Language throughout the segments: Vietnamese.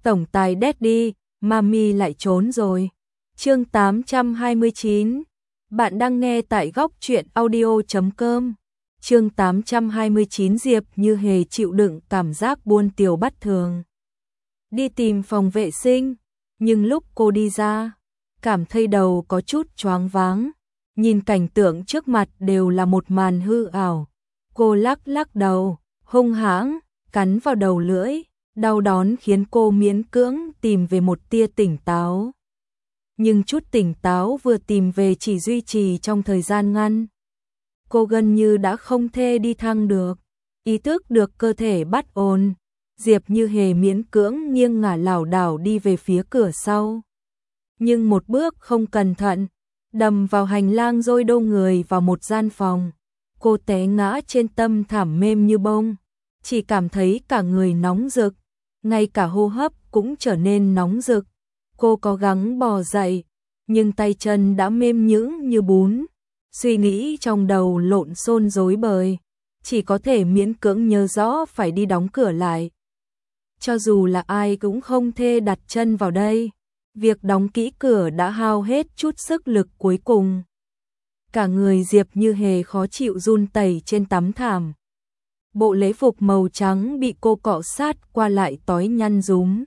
tổng tài Daddy, Mami lại trốn rồi. Chương 829. Bạn đang nghe tại góc truyện audio.com. Chương 829. Diệp Như Hề chịu đựng cảm giác buồn tiểu bất thường. Đi tìm phòng vệ sinh, nhưng lúc cô đi ra, cảm thấy đầu có chút choáng váng. Nhìn cảnh tượng trước mặt đều là một màn hư ảo. Cô lắc lắc đầu, hung hãng, cắn vào đầu lưỡi. Đau đớn khiến cô miễn cưỡng tìm về một tia tỉnh táo. Nhưng chút tỉnh táo vừa tìm về chỉ duy trì trong thời gian ngắn. Cô gần như đã không thể đi thăng được. Ý thức được cơ thể bất ổn, Diệp Như Hề miễn cưỡng nghiêng ngả lảo đảo đi về phía cửa sau. Nhưng một bước không cẩn thận, đâm vào hành lang rồi đô người vào một gian phòng. Cô té ngã trên tấm thảm mềm như bông, chỉ cảm thấy cả người nóng rực, ngay cả hô hấp cũng trở nên nóng rực. Cô cố gắng bò dậy, nhưng tay chân đã mềm nhũn như bún. Suy nghĩ trong đầu lộn xộn rối bời, chỉ có thể miễn cưỡng nhớ rõ phải đi đóng cửa lại. Cho dù là ai cũng không thể đặt chân vào đây. Việc đóng kỹ cửa đã hao hết chút sức lực cuối cùng. Cả người Diệp Như Hề khó chịu run rẩy trên tấm thảm. Bộ lễ phục màu trắng bị cô cọ sát qua lại tói nhăn rúm.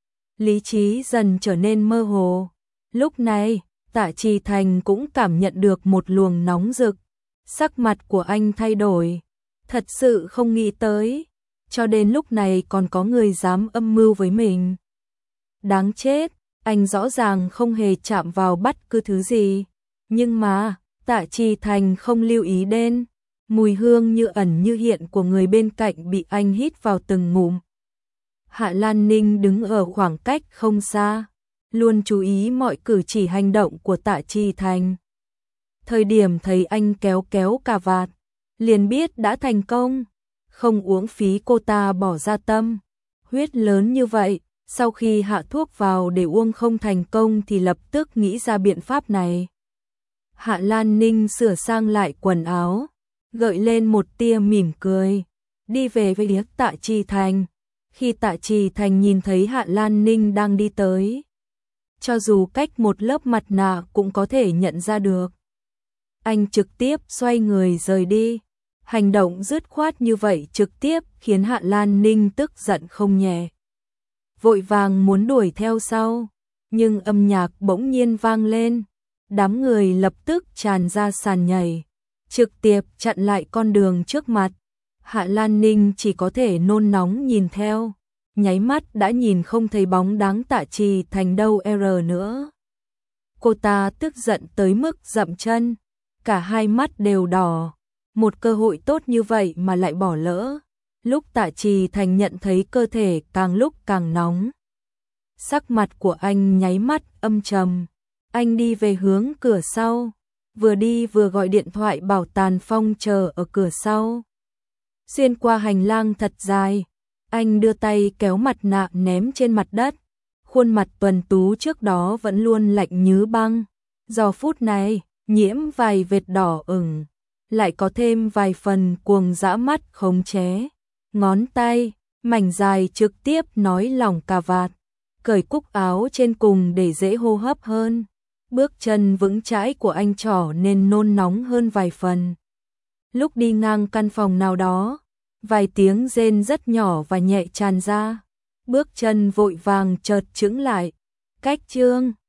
Lý trí dần trở nên mơ hồ. Lúc này, Tạ Trì Thành cũng cảm nhận được một luồng nóng rực. Sắc mặt của anh thay đổi. Thật sự không nghĩ tới, cho đến lúc này còn có người dám âm mưu với mình. Đáng chết, anh rõ ràng không hề chạm vào bất cứ thứ gì. Nhưng mà, Tạ Trì Thành không lưu ý đến. Mùi hương như ẩn như hiện của người bên cạnh bị anh hít vào từng ngụm. Hạ Lan Ninh đứng ở khoảng cách không xa, luôn chú ý mọi cử chỉ hành động của Tạ Trì Thành. Thời điểm thấy anh kéo kéo cà vạt, liền biết đã thành công, không uổng phí cô ta bỏ ra tâm huyết lớn như vậy. Sau khi hạ thuốc vào để uống không thành công thì lập tức nghĩ ra biện pháp này. Hạ Lan Ninh sửa sang lại quần áo, gợi lên một tia mỉm cười, đi về với Tạ Trì Thành. Khi Tạ Trì Thành nhìn thấy Hạ Lan Ninh đang đi tới, cho dù cách một lớp mặt nạ cũng có thể nhận ra được. Anh trực tiếp xoay người rời đi. Hành động dứt khoát như vậy trực tiếp khiến Hạ Lan Ninh tức giận không nhẹ. Vội vàng muốn đuổi theo sau, nhưng âm nhạc bỗng nhiên vang lên. Đám người lập tức tràn ra sàn nhảy, trực tiếp chặn lại con đường trước mặt. Hạ Lan Ninh chỉ có thể nôn nóng nhìn theo, nháy mắt đã nhìn không thấy bóng dáng Tạ Trì Thành đâu nữa. Cô ta tức giận tới mức dậm chân, cả hai mắt đều đỏ. Một cơ hội tốt như vậy mà lại bỏ lỡ. Lúc Tạ Trì Thành nhận thấy cơ thể càng lúc càng nóng, sắc mặt của anh nháy mắt âm trầm. Anh đi về hướng cửa sau, vừa đi vừa gọi điện thoại bảo Tàn Phong chờ ở cửa sau. Xuyên qua hành lang thật dài, anh đưa tay kéo mặt nạ ném trên mặt đất. Khuôn mặt tuấn tú trước đó vẫn luôn lạnh như băng, giờ phút này nhiễm vài vệt đỏ ửng, lại có thêm vài phần cuồng dã mắt khống chế. Ngón tay mảnh dài trực tiếp nói lỏng cà vạt, cởi cúc áo trên cùng để dễ hô hấp hơn. Bước chân vững chãi của anh trở nên nôn nóng hơn vài phần. Lúc đi ngang căn phòng nào đó, vài tiếng rên rất nhỏ và nhẹ tràn ra. Bước chân vội vàng chợt chững lại. Cách chương